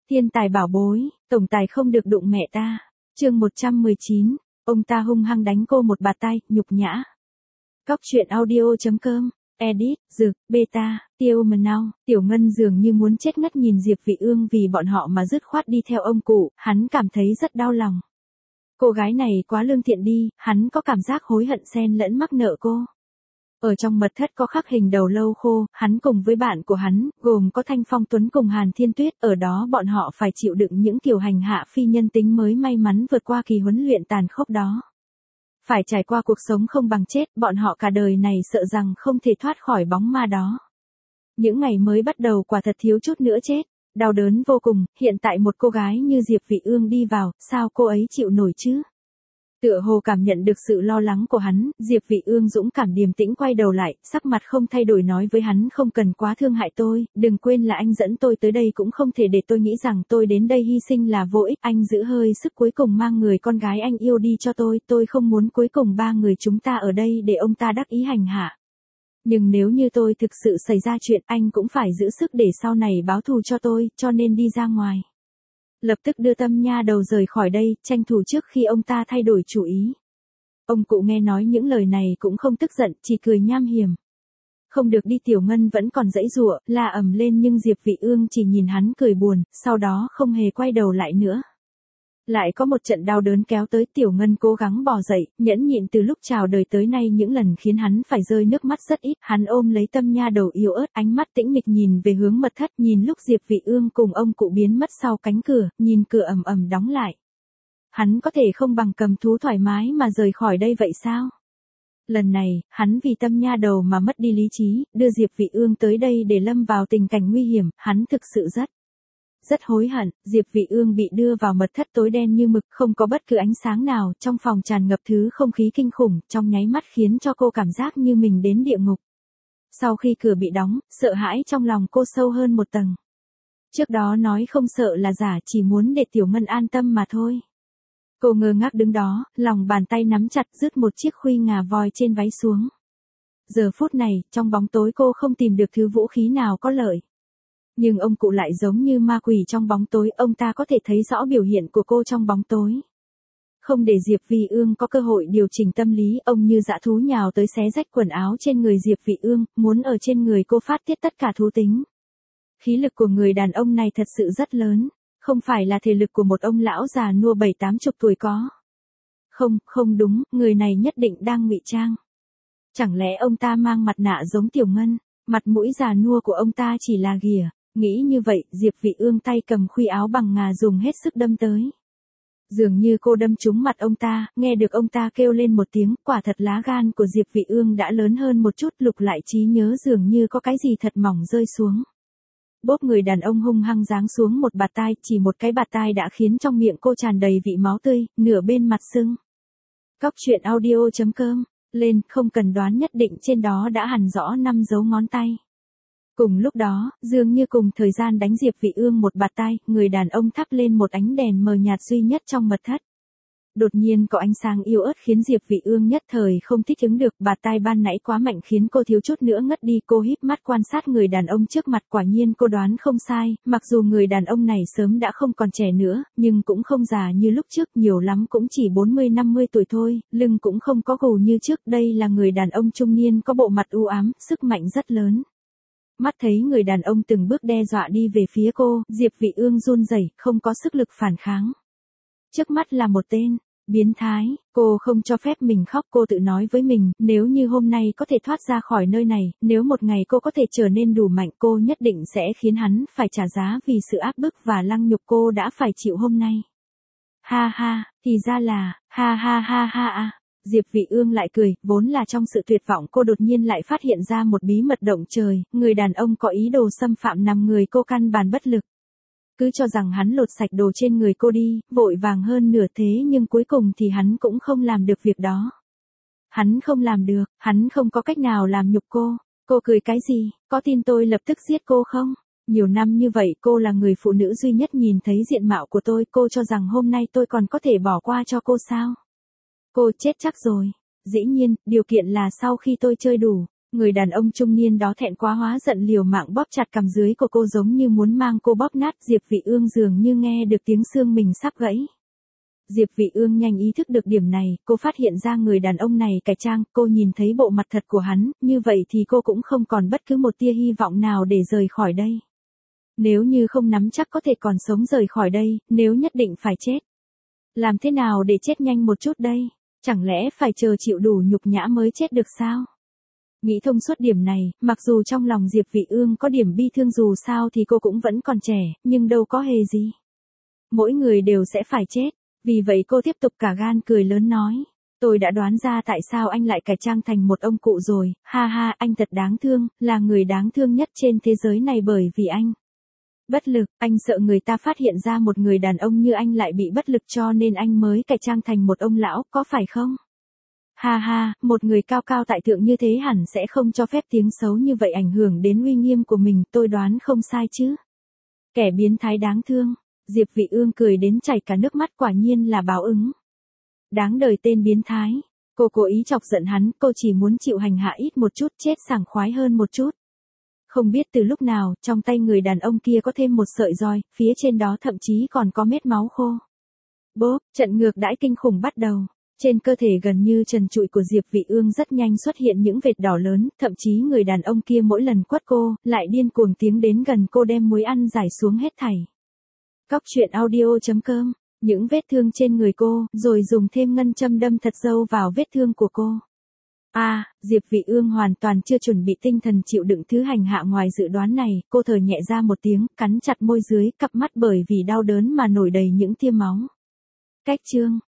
Thiên tài bảo bối, tổng tài không được đụng mẹ ta. Chương 119, ông ta hung hăng đánh cô một bạt tay, nhục nhã. Cóc truyện audio.com, edit, dược, beta, tiêu mần nau, Tiểu Ngân dường như muốn chết ngất nhìn Diệp Vị Ương vì bọn họ mà dứt khoát đi theo ông cụ, hắn cảm thấy rất đau lòng. Cô gái này quá lương thiện đi, hắn có cảm giác hối hận xen lẫn mắc nợ cô. Ở trong mật thất có khắc hình đầu lâu khô, hắn cùng với bạn của hắn, gồm có Thanh Phong Tuấn cùng Hàn Thiên Tuyết, ở đó bọn họ phải chịu đựng những kiểu hành hạ phi nhân tính mới may mắn vượt qua kỳ huấn luyện tàn khốc đó. Phải trải qua cuộc sống không bằng chết, bọn họ cả đời này sợ rằng không thể thoát khỏi bóng ma đó. Những ngày mới bắt đầu quả thật thiếu chút nữa chết, đau đớn vô cùng, hiện tại một cô gái như Diệp Vị Ương đi vào, sao cô ấy chịu nổi chứ? Tựa hồ cảm nhận được sự lo lắng của hắn, Diệp Vị Ương dũng cảm điềm tĩnh quay đầu lại, sắc mặt không thay đổi nói với hắn không cần quá thương hại tôi, đừng quên là anh dẫn tôi tới đây cũng không thể để tôi nghĩ rằng tôi đến đây hy sinh là vô ích, anh giữ hơi sức cuối cùng mang người con gái anh yêu đi cho tôi không muốn cuối cùng ba người chúng ta ở đây để ông ta đắc ý hành hạ. Nhưng nếu như tôi thực sự xảy ra chuyện anh cũng phải giữ sức để sau này báo thù cho tôi, cho nên đi ra ngoài. Lập tức đưa Tâm nha đầu rời khỏi đây, tranh thủ trước khi ông ta thay đổi chủ ý. Ông cụ nghe nói những lời này cũng không tức giận, chỉ cười nham hiểm. Không được đi. Tiểu Ngân vẫn còn giãy giụa, la ầm lên nhưng Diệp Vị Ương chỉ nhìn hắn cười buồn, sau đó không hề quay đầu lại nữa. Lại có một trận đau đớn kéo tới, Tiểu Ngân cố gắng bò dậy, nhẫn nhịn từ lúc chào đời tới nay những lần khiến hắn phải rơi nước mắt rất ít, hắn ôm lấy Tâm nha đầu yếu ớt, ánh mắt tĩnh mịch nhìn về hướng mật thất, nhìn lúc Diệp Vị Ương cùng ông cụ biến mất sau cánh cửa, nhìn cửa ầm ầm đóng lại. Hắn có thể không bằng cầm thú thoải mái mà rời khỏi đây vậy sao? Lần này, hắn vì Tâm nha đầu mà mất đi lý trí, đưa Diệp Vị Ương tới đây để lâm vào tình cảnh nguy hiểm, hắn thực sự rất hối hận. Diệp Vị Ương bị đưa vào mật thất tối đen như mực, không có bất cứ ánh sáng nào, trong phòng tràn ngập thứ không khí kinh khủng, trong nháy mắt khiến cho cô cảm giác như mình đến địa ngục. Sau khi cửa bị đóng, sợ hãi trong lòng cô sâu hơn một tầng. Trước đó nói không sợ là giả, chỉ muốn để Tiểu Ngân an tâm mà thôi. Cô ngơ ngác đứng đó, lòng bàn tay nắm chặt rứt một chiếc khuy ngà voi trên váy xuống. Giờ phút này, trong bóng tối cô không tìm được thứ vũ khí nào có lợi. Nhưng ông cụ lại giống như ma quỷ trong bóng tối, ông ta có thể thấy rõ biểu hiện của cô trong bóng tối. Không để Diệp Vị Ương có cơ hội điều chỉnh tâm lý, ông như dã thú nhào tới xé rách quần áo trên người Diệp Vị Ương, muốn ở trên người cô phát tiết tất cả thú tính. Khí lực của người đàn ông này thật sự rất lớn, không phải là thể lực của một ông lão già nua 70-80 tuổi có. Không đúng, người này nhất định đang ngụy trang. Chẳng lẽ ông ta mang mặt nạ giống Tiểu Ngân, mặt mũi già nua của ông ta chỉ là ghìa. Nghĩ như vậy, Diệp Vị Ương tay cầm khuy áo bằng ngà dùng hết sức đâm tới. Dường như cô đâm trúng mặt ông ta, nghe được ông ta kêu lên một tiếng, quả thật lá gan của Diệp Vị Ương đã lớn hơn một chút, lục lại trí nhớ dường như có cái gì thật mỏng rơi xuống. Bốp, người đàn ông hung hăng giáng xuống một bạt tai, chỉ một cái bạt tai đã khiến trong miệng cô tràn đầy vị máu tươi, nửa bên mặt sưng. Cóc truyện audio.com, lên, không cần đoán nhất định trên đó đã hằn rõ 5 dấu ngón tay. Cùng lúc đó, dường như cùng thời gian đánh Diệp Vị Ương một bạt tai, người đàn ông thắp lên một ánh đèn mờ nhạt duy nhất trong mật thất. Đột nhiên có ánh sáng yếu ớt khiến Diệp Vị Ương nhất thời không thích ứng được, bạt tai ban nãy quá mạnh khiến cô thiếu chút nữa ngất đi. Cô híp mắt quan sát người đàn ông trước mặt, quả nhiên cô đoán không sai, mặc dù người đàn ông này sớm đã không còn trẻ nữa, nhưng cũng không già như lúc trước, nhiều lắm cũng chỉ 40-50 tuổi thôi, lưng cũng không có gù như trước, đây là người đàn ông trung niên có bộ mặt u ám, sức mạnh rất lớn. Mắt thấy người đàn ông từng bước đe dọa đi về phía cô, Diệp Vị Ương run rẩy, không có sức lực phản kháng. Trước mắt là một tên biến thái, cô không cho phép mình khóc, cô tự nói với mình, nếu như hôm nay có thể thoát ra khỏi nơi này, nếu một ngày cô có thể trở nên đủ mạnh, cô nhất định sẽ khiến hắn phải trả giá vì sự áp bức và lăng nhục cô đã phải chịu hôm nay. Ha ha, thì ra là, ha ha ha ha à. Diệp Vị Ương lại cười, vốn là trong sự tuyệt vọng cô đột nhiên lại phát hiện ra một bí mật động trời, người đàn ông có ý đồ xâm phạm nằm người cô căn bản bất lực. Cứ cho rằng hắn lột sạch đồ trên người cô đi, vội vàng hơn nửa thế nhưng cuối cùng thì hắn cũng không làm được việc đó. Hắn không làm được, hắn không có cách nào làm nhục cô. Cô cười cái gì, có tin tôi lập tức giết cô không? Nhiều năm như vậy cô là người phụ nữ duy nhất nhìn thấy diện mạo của tôi, cô cho rằng hôm nay tôi còn có thể bỏ qua cho cô sao? Cô chết chắc rồi. Dĩ nhiên, điều kiện là sau khi tôi chơi đủ. Người đàn ông trung niên đó thẹn quá hóa giận liều mạng bóp chặt cằm dưới của cô giống như muốn mang cô bóp nát. Diệp Vị Ương dường như nghe được tiếng xương mình sắp gãy. Diệp Vị Ương nhanh ý thức được điểm này, cô phát hiện ra người đàn ông này cải trang, cô nhìn thấy bộ mặt thật của hắn, như vậy thì cô cũng không còn bất cứ một tia hy vọng nào để rời khỏi đây. Nếu như không nắm chắc có thể còn sống rời khỏi đây, nếu nhất định phải chết. Làm thế nào để chết nhanh một chút đây? Chẳng lẽ phải chờ chịu đủ nhục nhã mới chết được sao? Nghĩ thông suốt điểm này, mặc dù trong lòng Diệp Vị Ương có điểm bi thương dù sao thì cô cũng vẫn còn trẻ, nhưng đâu có hề gì. Mỗi người đều sẽ phải chết, vì vậy cô tiếp tục cả gan cười lớn nói. Tôi đã đoán ra tại sao anh lại cải trang thành một ông cụ rồi, ha ha, anh thật đáng thương, là người đáng thương nhất trên thế giới này bởi vì anh. Bất lực, anh sợ người ta phát hiện ra một người đàn ông như anh lại bị bất lực cho nên anh mới cải trang thành một ông lão, có phải không? Ha ha, một người cao cao tại thượng như thế hẳn sẽ không cho phép tiếng xấu như vậy ảnh hưởng đến uy nghiêm của mình, tôi đoán không sai chứ. Kẻ biến thái đáng thương, Diệp Vị Ương cười đến chảy cả nước mắt, quả nhiên là báo ứng. Đáng đời tên biến thái, cô cố ý chọc giận hắn, cô chỉ muốn chịu hành hạ ít một chút, chết sảng khoái hơn một chút. Không biết từ lúc nào, trong tay người đàn ông kia có thêm một sợi roi, phía trên đó thậm chí còn có mết máu khô. Bốp, trận ngược đãi kinh khủng bắt đầu. Trên cơ thể gần như trần trụi của Diệp Vị Ương rất nhanh xuất hiện những vệt đỏ lớn, thậm chí người đàn ông kia mỗi lần quất cô, lại điên cuồng tiến đến gần cô đem muối ăn giải xuống hết thảy. Cóc truyện audio.com, những vết thương trên người cô, rồi dùng thêm ngân châm đâm thật sâu vào vết thương của cô. Diệp Vị Ương hoàn toàn chưa chuẩn bị tinh thần chịu đựng thứ hành hạ ngoài dự đoán này, cô thở nhẹ ra một tiếng, cắn chặt môi dưới, cặp mắt bởi vì đau đớn mà nổi đầy những tia máu. Cách chương